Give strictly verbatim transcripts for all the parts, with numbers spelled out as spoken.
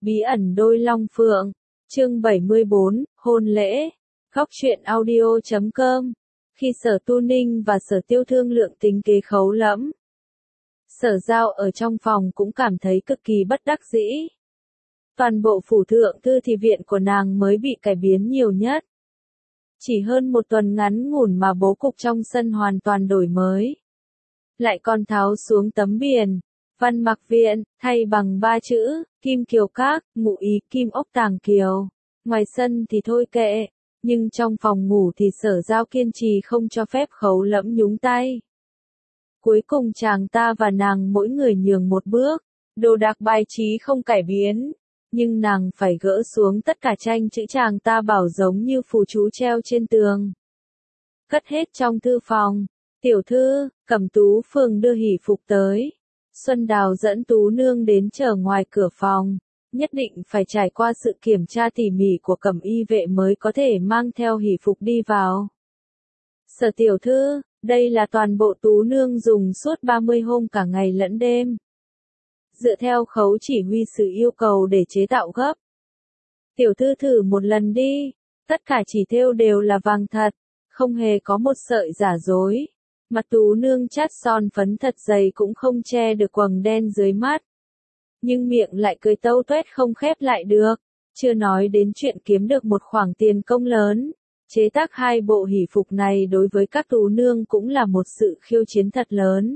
Bí ẩn đôi long phượng, chương bảy mươi bốn, hôn lễ, góc truyện audio chấm com. Khi Sở Tu Ninh và Sở Tiêu thương lượng tính kế Khấu Lẫm, Sở Giao ở trong phòng cũng cảm thấy cực kỳ bất đắc dĩ. Toàn bộ phủ thượng thư thì viện của nàng mới bị cải biến nhiều nhất. Chỉ hơn một tuần ngắn ngủn mà bố cục trong sân hoàn toàn đổi mới. Lại còn tháo xuống tấm biển, Văn Mặc Viện, thay bằng ba chữ, Kim Kiều Các, ngụ ý Kim Ốc Tàng Kiều. Ngoài sân thì thôi kệ, nhưng trong phòng ngủ thì Sở Giao kiên trì không cho phép Khấu Lẫm nhúng tay. Cuối cùng chàng ta và nàng mỗi người nhường một bước, đồ đạc bài trí không cải biến, nhưng nàng phải gỡ xuống tất cả tranh chữ chàng ta bảo giống như phù chú treo trên tường. Cất hết trong thư phòng. Tiểu thư, Cẩm Tú Phường đưa hỷ phục tới. Xuân Đào dẫn Tú Nương đến chờ ngoài cửa phòng, nhất định phải trải qua sự kiểm tra tỉ mỉ của Cẩm y vệ mới có thể mang theo hỷ phục đi vào. Sở tiểu thư, đây là toàn bộ Tú Nương dùng suốt ba mươi hôm cả ngày lẫn đêm. Dựa theo Khấu chỉ huy sứ yêu cầu để chế tạo gấp. Tiểu thư thử một lần đi, tất cả chỉ thêu đều là vàng thật, không hề có một sợi giả dối. Mặt Tú Nương chát son phấn thật dày cũng không che được quầng đen dưới mắt. Nhưng miệng lại cười tâu tuét không khép lại được, chưa nói đến chuyện kiếm được một khoản tiền công lớn. Chế tác hai bộ hỷ phục này đối với các Tú Nương cũng là một sự khiêu chiến thật lớn.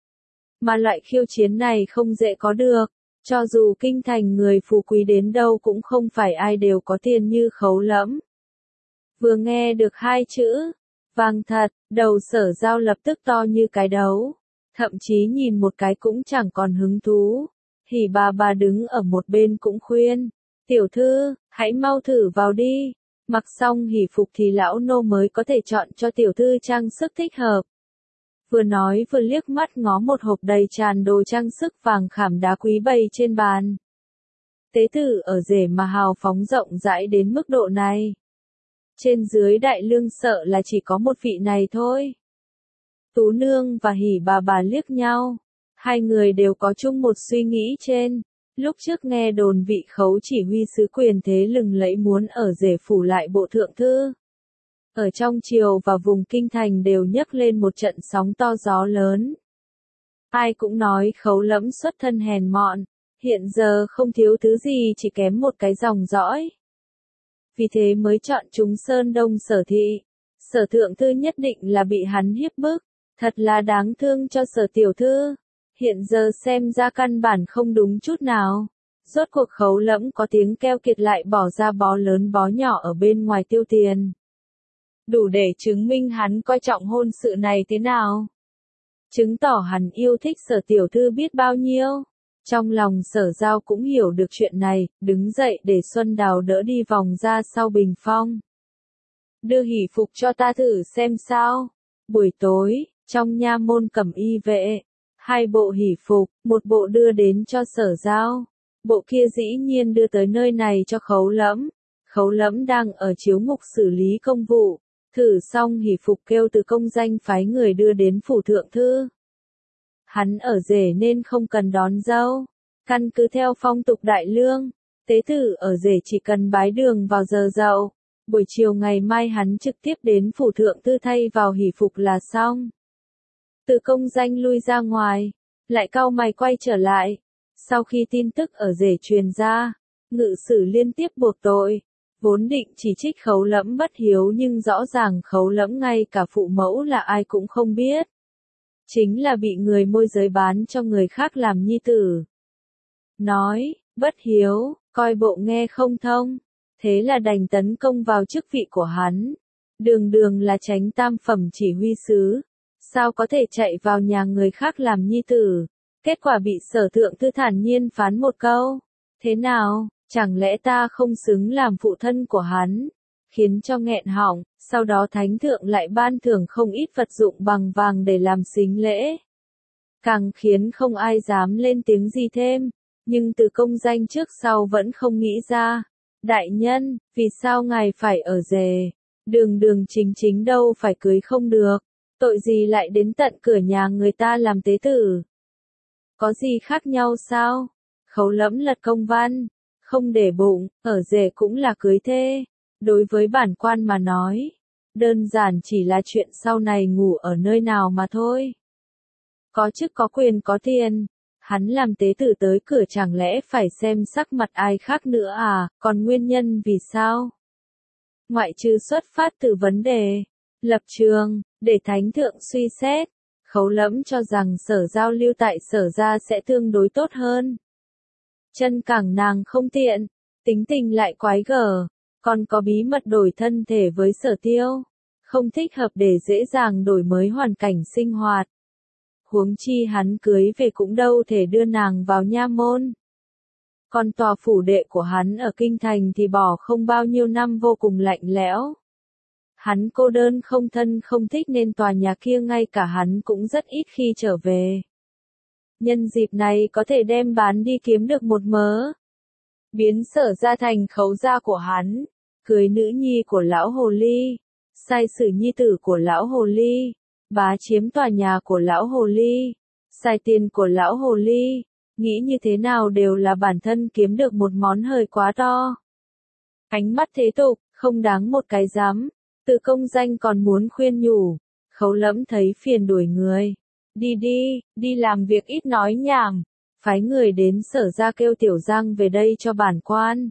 Mà loại khiêu chiến này không dễ có được, cho dù kinh thành người phú quý đến đâu cũng không phải ai đều có tiền như Khấu Lẫm. Vừa nghe được hai chữ vàng thật, đầu Sở Giao lập tức to như cái đấu, thậm chí nhìn một cái cũng chẳng còn hứng thú. Hỉ bà bà đứng ở một bên cũng khuyên, tiểu thư, hãy mau thử vào đi, mặc xong hỷ phục thì lão nô mới có thể chọn cho tiểu thư trang sức thích hợp. Vừa nói vừa liếc mắt ngó một hộp đầy tràn đồ trang sức vàng khảm đá quý bày trên bàn. Tế tử ở rể mà hào phóng rộng rãi đến mức độ này. Trên dưới đại lương sợ là chỉ có một vị này thôi. Tú Nương và Hỉ bà bà liếc nhau. Hai người đều có chung một suy nghĩ trên. Lúc trước nghe đồn vị Khấu chỉ huy sứ quyền thế lừng lẫy muốn ở rể phủ lại bộ thượng thư. Ở trong triều và vùng kinh thành đều nhấc lên một trận sóng to gió lớn. Ai cũng nói Khấu Lẫm xuất thân hèn mọn, hiện giờ không thiếu thứ gì chỉ kém một cái dòng dõi. Vì thế mới chọn chúng Sơn Đông Sở thị. Sở thượng thư nhất định là bị hắn hiếp bức, thật là đáng thương cho Sở tiểu thư. Hiện giờ xem ra căn bản không đúng chút nào. Rốt cuộc Khấu Lẫm có tiếng keo kiệt lại bỏ ra bó lớn bó nhỏ ở bên ngoài tiêu tiền. Đủ để chứng minh hắn coi trọng hôn sự này thế nào. Chứng tỏ hắn yêu thích Sở tiểu thư biết bao nhiêu. Trong lòng Sở Giao cũng hiểu được chuyện này, đứng dậy để Xuân Đào đỡ đi vòng ra sau bình phong. Đưa hỷ phục cho ta thử xem sao. Buổi tối, trong nha môn Cẩm y vệ, hai bộ hỷ phục, một bộ đưa đến cho Sở Giao. Bộ kia dĩ nhiên đưa tới nơi này cho Khấu Lẫm. Khấu Lẫm đang ở chiếu ngục xử lý công vụ, thử xong hỷ phục kêu từ công danh phái người đưa đến phủ thượng thư. Hắn ở rể nên không cần đón dâu. Căn cứ theo phong tục đại lương, tế tử ở rể chỉ cần bái đường vào giờ dậu. Buổi chiều ngày mai hắn trực tiếp đến phủ thượng thư thay vào hỷ phục là xong. Từ công danh lui ra ngoài, lại cau mày quay trở lại. Sau khi tin tức ở rể truyền ra, ngự sử liên tiếp buộc tội. Vốn định chỉ trích Khấu Lẫm bất hiếu nhưng rõ ràng Khấu Lẫm ngay cả phụ mẫu là ai cũng không biết. Chính là bị người môi giới bán cho người khác làm nhi tử. Nói, bất hiếu, coi bộ nghe không thông. Thế là đành tấn công vào chức vị của hắn. Đường đường là chánh tam phẩm chỉ huy sứ. Sao có thể chạy vào nhà người khác làm nhi tử. Kết quả bị Sở thượng thư thản nhiên phán một câu. Thế nào, chẳng lẽ ta không xứng làm phụ thân của hắn. Khiến cho nghẹn họng, sau đó thánh thượng lại ban thưởng không ít vật dụng bằng vàng để làm sính lễ. Càng khiến không ai dám lên tiếng gì thêm, nhưng từ công danh trước sau vẫn không nghĩ ra. Đại nhân, vì sao ngài phải ở rể? Đường đường chính chính đâu phải cưới không được, tội gì lại đến tận cửa nhà người ta làm tế tử? Có gì khác nhau sao? Khấu Lẫm lật công văn, không để bụng, ở rể cũng là cưới thê. Đối với bản quan mà nói, đơn giản chỉ là chuyện sau này ngủ ở nơi nào mà thôi. Có chức có quyền có tiền, hắn làm tế tử tới cửa chẳng lẽ phải xem sắc mặt ai khác nữa à, còn nguyên nhân vì sao? Ngoại trừ xuất phát từ vấn đề, lập trường, để thánh thượng suy xét, Khấu Lẫm cho rằng Sở giao lưu tại Sở gia sẽ tương đối tốt hơn. Chân cẳng nàng không tiện, tính tình lại quái gở, còn có bí mật đổi thân thể với Sở Tiêu, không thích hợp để dễ dàng đổi mới hoàn cảnh sinh hoạt. Huống chi hắn cưới về cũng đâu thể đưa nàng vào nha môn. Còn tòa phủ đệ của hắn ở kinh thành thì bỏ không bao nhiêu năm vô cùng lạnh lẽo. Hắn cô đơn không thân không thích nên tòa nhà kia ngay cả hắn cũng rất ít khi trở về. Nhân dịp này có thể đem bán đi kiếm được một mớ. Biến Sở gia thành khấu gia của hắn, cưới nữ nhi của lão hồ ly, sai sử nhi tử của lão hồ ly, bá chiếm tòa nhà của lão hồ ly, xài tiền của lão hồ ly, nghĩ như thế nào đều là bản thân kiếm được một món hời quá to. Ánh mắt thế tục, không đáng một cái dám, tự công danh còn muốn khuyên nhủ, Khấu Lẫm thấy phiền đuổi người. Đi đi, đi làm việc ít nói nhảm, phái người đến Sở gia kêu Tiểu Giang về đây cho bản quan.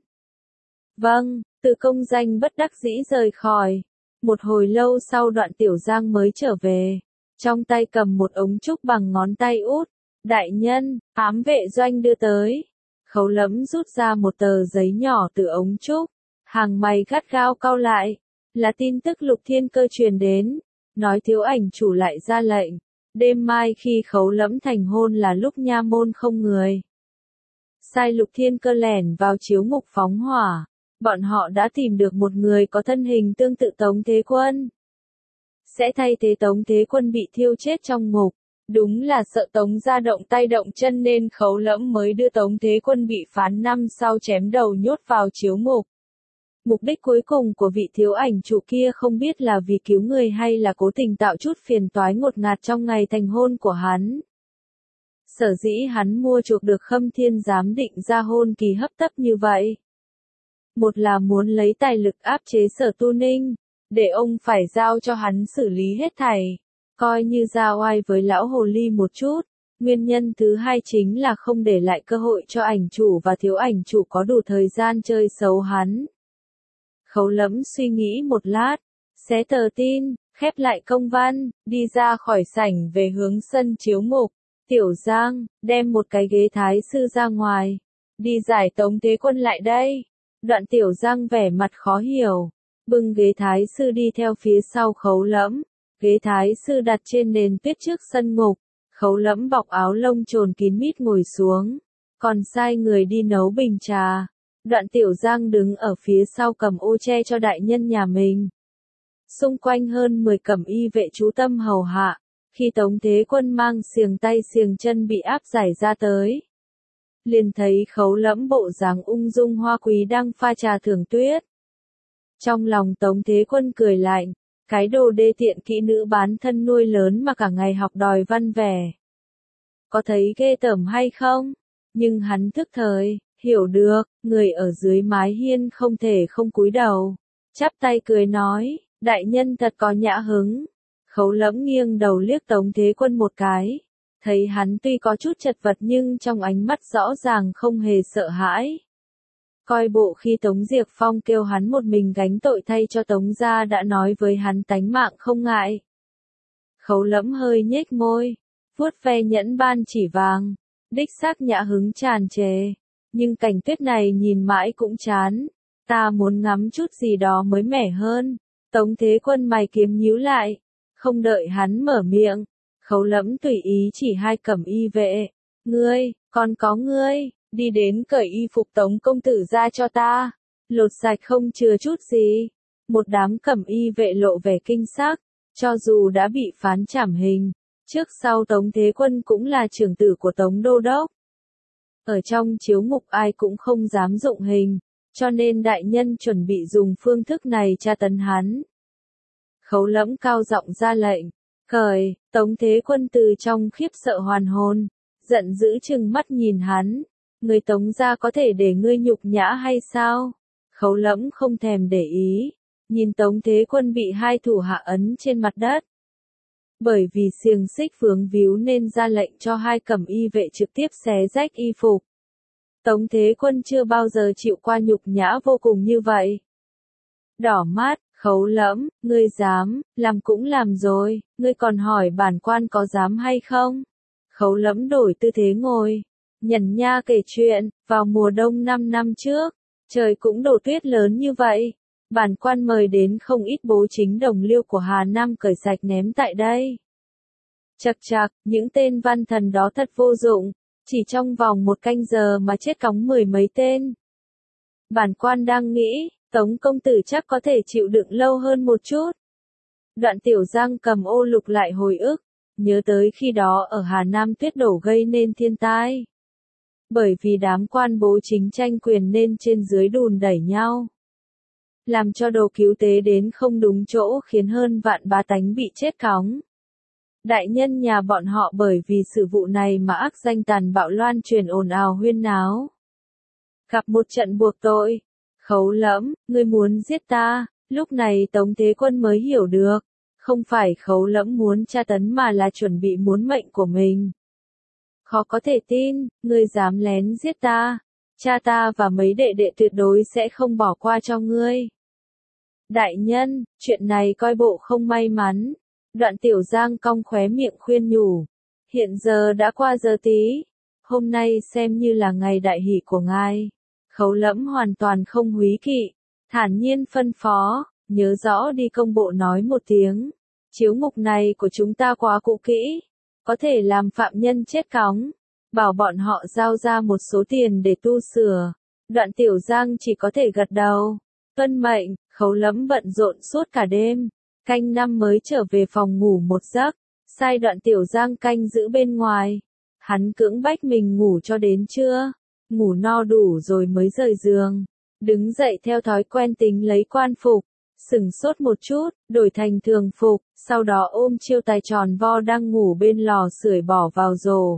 Vâng, tự công danh bất đắc dĩ rời khỏi. Một hồi lâu sau đoạn Tiểu Giang mới trở về, trong tay cầm một ống trúc bằng ngón tay út. Đại nhân, ám vệ doanh đưa tới. Khấu Lẫm rút ra một tờ giấy nhỏ từ ống trúc, hàng mày gắt gao cau lại, là tin tức Lục Thiên Cơ truyền đến, nói Thiếu ảnh chủ lại ra lệnh, đêm mai khi Khấu Lẫm thành hôn là lúc nha môn không người. Sai Lục Thiên Cơ lẻn vào chiếu ngục phóng hỏa, bọn họ đã tìm được một người có thân hình tương tự Tống Thế Quân. Sẽ thay thế Tống Thế Quân bị thiêu chết trong ngục. Đúng là sợ Tống gia động tay động chân nên Khấu Lẫm mới đưa Tống Thế Quân bị phán năm sau chém đầu nhốt vào chiếu ngục. Mục đích cuối cùng của vị thiếu ảnh chủ kia không biết là vì cứu người hay là cố tình tạo chút phiền toái ngột ngạt trong ngày thành hôn của hắn. Sở dĩ hắn mua chuộc được Khâm Thiên giám định ra hôn kỳ hấp tấp như vậy. Một là muốn lấy tài lực áp chế Sở Tu Ninh, để ông phải giao cho hắn xử lý hết thảy. Coi như ra oai với lão hồ ly một chút. Nguyên nhân thứ hai chính là không để lại cơ hội cho ảnh chủ và thiếu ảnh chủ có đủ thời gian chơi xấu hắn. Khấu Lẫm suy nghĩ một lát, xé tờ tin, khép lại công văn, đi ra khỏi sảnh về hướng sân chiếu ngục. Tiểu Giang, đem một cái ghế thái sư ra ngoài. Đi giải Tống Thế Quân lại đây. Đoạn Tiểu Giang vẻ mặt khó hiểu. Bưng ghế thái sư đi theo phía sau Khấu Lẫm. Ghế thái sư đặt trên nền tuyết trước sân ngục, Khấu Lẫm bọc áo lông trồn kín mít ngồi xuống, còn sai người đi nấu bình trà. Đoạn Tiểu Giang đứng ở phía sau cầm ô che cho đại nhân nhà mình. Xung quanh hơn mười cẩm y vệ chú tâm hầu hạ, khi Tống Thế Quân mang xiềng tay xiềng chân bị áp giải ra tới. Liền thấy Khấu Lẫm bộ dáng ung dung hoa quý đang pha trà thưởng tuyết. Trong lòng Tống Thế Quân cười lạnh. Cái đồ đê tiện kỹ nữ bán thân nuôi lớn mà cả ngày học đòi văn vẻ. Có thấy ghê tởm hay không? Nhưng hắn thức thời, hiểu được, người ở dưới mái hiên không thể không cúi đầu. Chắp tay cười nói, đại nhân thật có nhã hứng. Khấu Lẫm nghiêng đầu liếc Tống Thế Quân một cái. Thấy hắn tuy có chút chật vật nhưng trong ánh mắt rõ ràng không hề sợ hãi. Coi bộ khi Tống Diệp Phong kêu hắn một mình gánh tội thay cho Tống gia đã nói với hắn tánh mạng không ngại. Khấu Lẫm hơi nhếch môi, vuốt ve nhẫn ban chỉ vàng, đích xác nhã hứng tràn trề, nhưng cảnh tuyết này nhìn mãi cũng chán, ta muốn ngắm chút gì đó mới mẻ hơn. Tống Thế Quân mày kiếm nhíu lại, không đợi hắn mở miệng, Khấu Lẫm tùy ý chỉ hai cẩm y vệ, ngươi, còn có ngươi. Đi đến cởi y phục Tống công tử ra cho ta, lột sạch không chừa chút gì. Một đám cẩm y vệ lộ vẻ kinh sắc, cho dù đã bị phán trảm hình, trước sau Tống Thế Quân cũng là trưởng tử của Tống Đô Đốc. Ở trong chiếu ngục ai cũng không dám dụng hình, cho nên đại nhân chuẩn bị dùng phương thức này tra tấn hắn. Khấu Lẫm cao giọng ra lệnh, cởi. Tống Thế Quân từ trong khiếp sợ hoàn hồn, giận dữ trừng mắt nhìn hắn. Người Tống gia có thể để ngươi nhục nhã hay sao? Khấu Lẫm không thèm để ý, nhìn Tống Thế Quân bị hai thủ hạ ấn trên mặt đất. Bởi vì xiềng xích vướng víu nên ra lệnh cho hai cẩm y vệ trực tiếp xé rách y phục. Tống Thế Quân chưa bao giờ chịu qua nhục nhã vô cùng như vậy. Đỏ mắt, Khấu Lẫm, ngươi dám, làm cũng làm rồi, ngươi còn hỏi bản quan có dám hay không? Khấu Lẫm đổi tư thế ngồi, nhẩn nha kể chuyện, vào mùa đông năm năm trước, trời cũng đổ tuyết lớn như vậy. Bản quan mời đến không ít bố chính đồng liêu của Hà Nam cởi sạch ném tại đây. Chậc chậc, những tên văn thần đó thật vô dụng, chỉ trong vòng một canh giờ mà chết cóng mười mấy tên. Bản quan đang nghĩ, Tống công tử chắc có thể chịu đựng lâu hơn một chút. Đoạn Tiểu Giang cầm ô lục lại hồi ức, nhớ tới khi đó ở Hà Nam tuyết đổ gây nên thiên tai. Bởi vì đám quan bố chính tranh quyền nên trên dưới đùn đẩy nhau. Làm cho đồ cứu tế đến không đúng chỗ khiến hơn vạn bá tánh bị chết cóng. Đại nhân nhà bọn họ bởi vì sự vụ này mà ác danh tàn bạo loan truyền ồn ào huyên náo. Gặp một trận buộc tội. Khấu Lẫm, ngươi muốn giết ta, lúc này Tống Thế Quân mới hiểu được. Không phải Khấu Lẫm muốn tra tấn mà là chuẩn bị muốn mệnh của mình. Khó có thể tin, ngươi dám lén giết ta. Cha ta và mấy đệ đệ tuyệt đối sẽ không bỏ qua cho ngươi. Đại nhân, chuyện này coi bộ không may mắn. Đoạn Tiểu Giang cong khóe miệng khuyên nhủ. Hiện giờ đã qua giờ tí. Hôm nay xem như là ngày đại hỷ của ngài. Khấu Lẫm hoàn toàn không húy kỵ. Thản nhiên phân phó, nhớ rõ đi công bộ nói một tiếng. Chiếu ngục này của chúng ta quá cũ kỹ. Có thể làm phạm nhân chết cóng. Bảo bọn họ giao ra một số tiền để tu sửa. Đoạn Tiểu Giang chỉ có thể gật đầu. Tuân mệnh, Khấu Lẫm bận rộn suốt cả đêm. Canh năm mới trở về phòng ngủ một giấc. Sai Đoạn Tiểu Giang canh giữ bên ngoài. Hắn cưỡng bách mình ngủ cho đến trưa. Ngủ no đủ rồi mới rời giường. Đứng dậy theo thói quen tính lấy quan phục. Sửng sốt một chút, đổi thành thường phục. Sau đó ôm Chiêu Tài tròn vo đang ngủ bên lò sưởi bỏ vào rổ.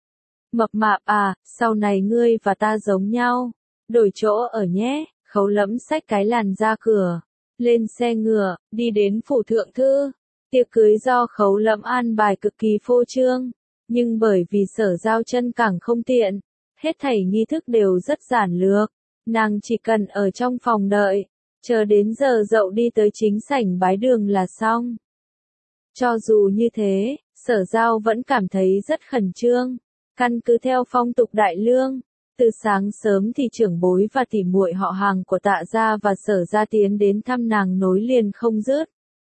Mập mạp à, sau này ngươi và ta giống nhau. Đổi chỗ ở nhé. Khấu Lẫm xách cái làn ra cửa. Lên xe ngựa, đi đến phủ thượng thư. Tiệc cưới do Khấu Lẫm an bài cực kỳ phô trương. Nhưng bởi vì Sở Giao chân cẳng không tiện. Hết thảy nghi thức đều rất giản lược. Nàng chỉ cần ở trong phòng đợi. Chờ đến giờ dậu đi tới chính sảnh bái đường là xong. Cho dù như thế, Sở Giao vẫn cảm thấy rất khẩn trương. Căn cứ theo phong tục đại lương. Từ sáng sớm thì trưởng bối và tỉ muội họ hàng của Tạ gia và Sở gia tiến đến thăm nàng nối liền không dứt.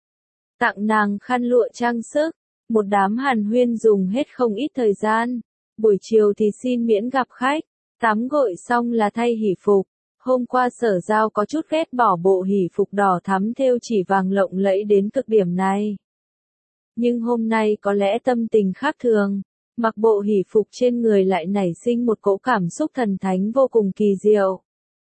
Tặng nàng khăn lụa trang sức, một đám hàn huyên dùng hết không ít thời gian. Buổi chiều thì xin miễn gặp khách, tắm gội xong là thay hỷ phục. Hôm qua Sở Giao có chút ghét bỏ bộ hỷ phục đỏ thắm thêu chỉ vàng lộng lẫy đến cực điểm này. Nhưng hôm nay có lẽ tâm tình khác thường. Mặc bộ hỷ phục trên người lại nảy sinh một cỗ cảm xúc thần thánh vô cùng kỳ diệu.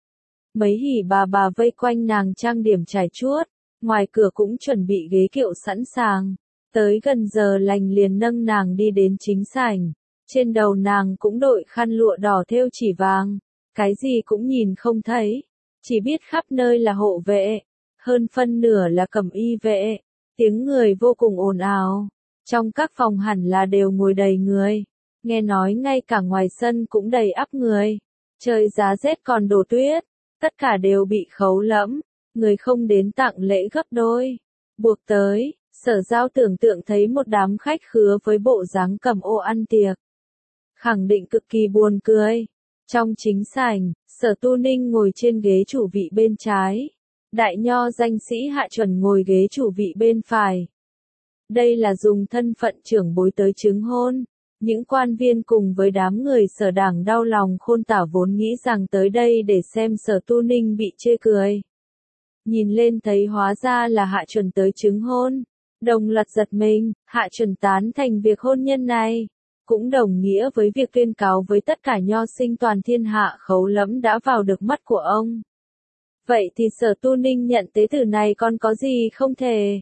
Mấy hỉ bà bà vây quanh nàng trang điểm trải chuốt, ngoài cửa cũng chuẩn bị ghế kiệu sẵn sàng. Tới gần giờ lành liền nâng nàng đi đến chính sảnh. Trên đầu nàng cũng đội khăn lụa đỏ thêu chỉ vàng. Cái gì cũng nhìn không thấy. Chỉ biết khắp nơi là hộ vệ. Hơn phân nửa là cẩm y vệ. Tiếng người vô cùng ồn ào. Trong các phòng hẳn là đều ngồi đầy người. Nghe nói ngay cả ngoài sân cũng đầy ắp người. Trời giá rét còn đổ tuyết. Tất cả đều bị Khấu Lẫm. Người không đến tặng lễ gấp đôi. Buộc tới, Sở Giao tưởng tượng thấy một đám khách khứa với bộ dáng cầm ô ăn tiệc. Khẳng định cực kỳ buồn cười. Trong chính sảnh, Sở Tu Ninh ngồi trên ghế chủ vị bên trái. Đại nho danh sĩ Hạ Chuẩn ngồi ghế chủ vị bên phải. Đây là dùng thân phận trưởng bối tới chứng hôn. Những quan viên cùng với đám người Sở đảng đau lòng khôn tả vốn nghĩ rằng tới đây để xem Sở Tu Ninh bị chê cười. Nhìn lên thấy hóa ra là Hạ Chuẩn tới chứng hôn. Đồng loạt giật mình, Hạ Chuẩn tán thành việc hôn nhân này. Cũng đồng nghĩa với việc tuyên cáo với tất cả nho sinh toàn thiên hạ Khấu Lẫm đã vào được mắt của ông. Vậy thì Sở Tu Ninh nhận tế tử này còn có gì không thể?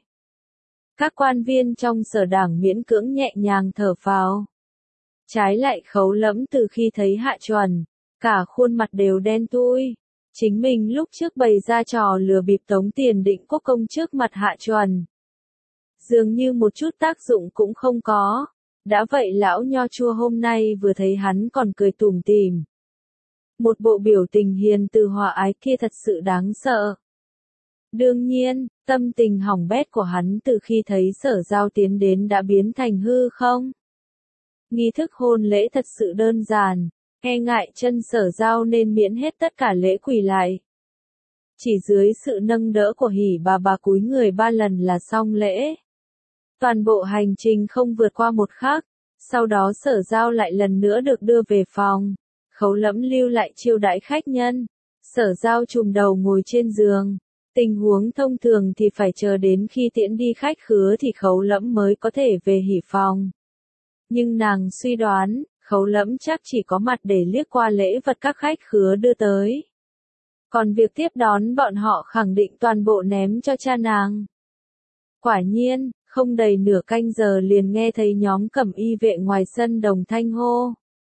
Các quan viên trong Sở đảng miễn cưỡng nhẹ nhàng thở phào. Trái lại Khấu Lẫm từ khi thấy Hạ Chuẩn, cả khuôn mặt đều đen thui. Chính mình lúc trước bày ra trò lừa bịp tống tiền Định Quốc công trước mặt Hạ Chuẩn. Dường như một chút tác dụng cũng không có. Đã vậy lão nho chua hôm nay vừa thấy hắn còn cười tủm tỉm. Một bộ biểu tình hiền từ hòa ái kia thật sự đáng sợ. Đương nhiên, tâm tình hỏng bét của hắn từ khi thấy Sở Giao tiến đến đã biến thành hư không. Nghi thức hôn lễ thật sự đơn giản, e ngại chân Sở Giao nên miễn hết tất cả lễ quỳ lại. Chỉ dưới sự nâng đỡ của Hỉ bà bà cúi người ba lần là xong lễ. Toàn bộ hành trình không vượt qua một khắc, sau đó Sở Giao lại lần nữa được đưa về phòng. Khấu Lẫm lưu lại chiêu đãi khách nhân. Sở Giao trùm đầu ngồi trên giường. Tình huống thông thường thì phải chờ đến khi tiễn đi khách khứa thì Khấu Lẫm mới có thể về hỉ phòng. Nhưng nàng suy đoán, Khấu Lẫm chắc chỉ có mặt để liếc qua lễ vật các khách khứa đưa tới. Còn việc tiếp đón bọn họ khẳng định toàn bộ ném cho cha nàng. Quả nhiên, không đầy nửa canh giờ liền nghe thấy nhóm cẩm y vệ ngoài sân đồng thanh hô.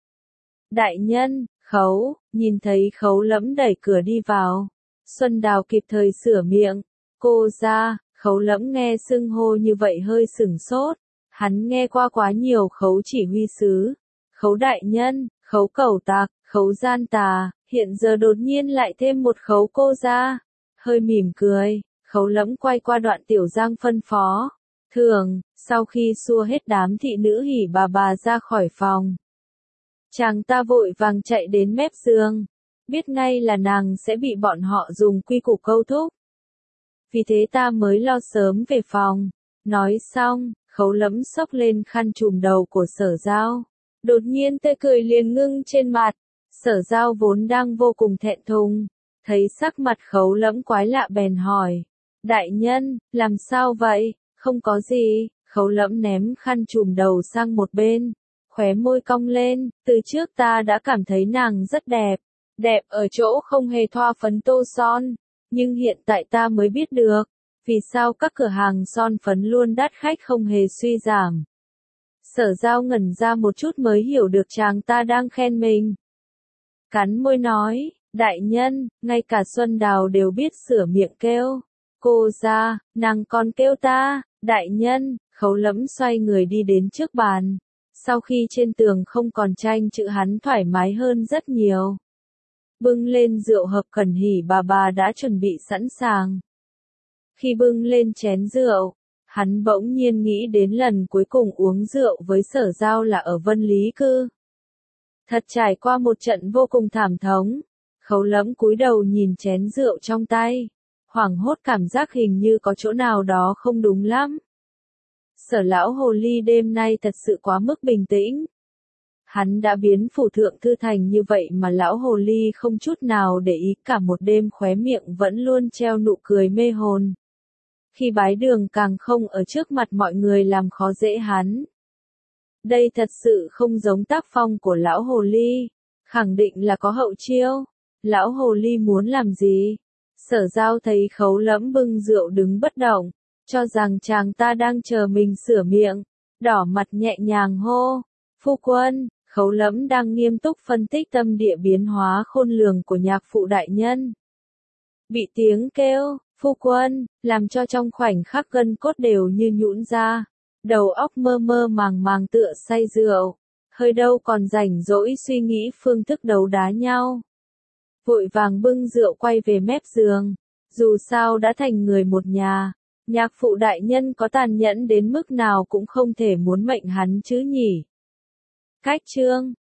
Đại nhân, Khấu, nhìn thấy Khấu Lẫm đẩy cửa đi vào. Xuân Đào kịp thời sửa miệng. Cô ra, Khấu Lẫm nghe xưng hô như vậy hơi sửng sốt. Hắn nghe qua quá nhiều Khấu chỉ huy sứ. Khấu đại nhân, Khấu cẩu tạc, Khấu gian tà, hiện giờ đột nhiên lại thêm một Khấu cô ra. Hơi mỉm cười, Khấu Lẫm quay qua Đoạn Tiểu Giang phân phó. Thường, sau khi xua hết đám thị nữ hỉ bà bà ra khỏi phòng. Chàng ta vội vàng chạy đến mép giường. Biết ngay là nàng sẽ bị bọn họ dùng quy củ câu thúc. Vì thế ta mới lo sớm về phòng. Nói xong, Khấu Lẫm xốc lên khăn trùm đầu của Sở Giao. Đột nhiên tươi cười liền ngưng trên mặt. Sở Giao vốn đang vô cùng thẹn thùng. Thấy sắc mặt Khấu Lẫm quái lạ bèn hỏi. Đại nhân, làm sao vậy? Không có gì. Khấu Lẫm ném khăn trùm đầu sang một bên. Khóe môi cong lên. Từ trước ta đã cảm thấy nàng rất đẹp. Đẹp ở chỗ không hề thoa phấn tô son. Nhưng hiện tại ta mới biết được. Vì sao các cửa hàng son phấn luôn đắt khách không hề suy giảm. Sở Giao ngẩn ra một chút mới hiểu được chàng ta đang khen mình. Cắn môi nói, đại nhân, ngay cả Xuân Đào đều biết sửa miệng kêu. Cô ra, nàng còn kêu ta, đại nhân. Khấu Lẫm xoay người đi đến trước bàn. Sau khi trên tường không còn tranh chữ hắn thoải mái hơn rất nhiều. Bưng lên rượu hợp cẩn hỉ bà bà đã chuẩn bị sẵn sàng. Khi bưng lên chén rượu, hắn bỗng nhiên nghĩ đến lần cuối cùng uống rượu với Sở Giao là ở Vân Lý Cư. Thật trải qua một trận vô cùng thảm thống. Khấu Lẫm cúi đầu nhìn chén rượu trong tay. Hoảng hốt cảm giác hình như có chỗ nào đó không đúng lắm. Sở lão hồ ly đêm nay thật sự quá mức bình tĩnh. Hắn đã biến phủ thượng thư thành như vậy mà lão hồ ly không chút nào để ý, cả một đêm khóe miệng vẫn luôn treo nụ cười mê hồn. Khi bái đường càng không ở trước mặt mọi người làm khó dễ hắn. Đây thật sự không giống tác phong của lão hồ ly, khẳng định là có hậu chiêu. Lão hồ ly muốn làm gì? Sở Giao thấy Khấu Lẫm bưng rượu đứng bất động, cho rằng chàng ta đang chờ mình sửa miệng, đỏ mặt nhẹ nhàng hô, phu quân. Khấu Lẫm đang nghiêm túc phân tích tâm địa biến hóa khôn lường của nhạc phụ đại nhân. Bị tiếng kêu, phu quân, làm cho trong khoảnh khắc gân cốt đều như nhũn ra, đầu óc mơ mơ màng màng tựa say rượu, hơi đâu còn rảnh rỗi suy nghĩ phương thức đấu đá nhau. Vội vàng bưng rượu quay về mép giường, dù sao đã thành người một nhà, nhạc phụ đại nhân có tàn nhẫn đến mức nào cũng không thể muốn mệnh hắn chứ nhỉ. Cách chương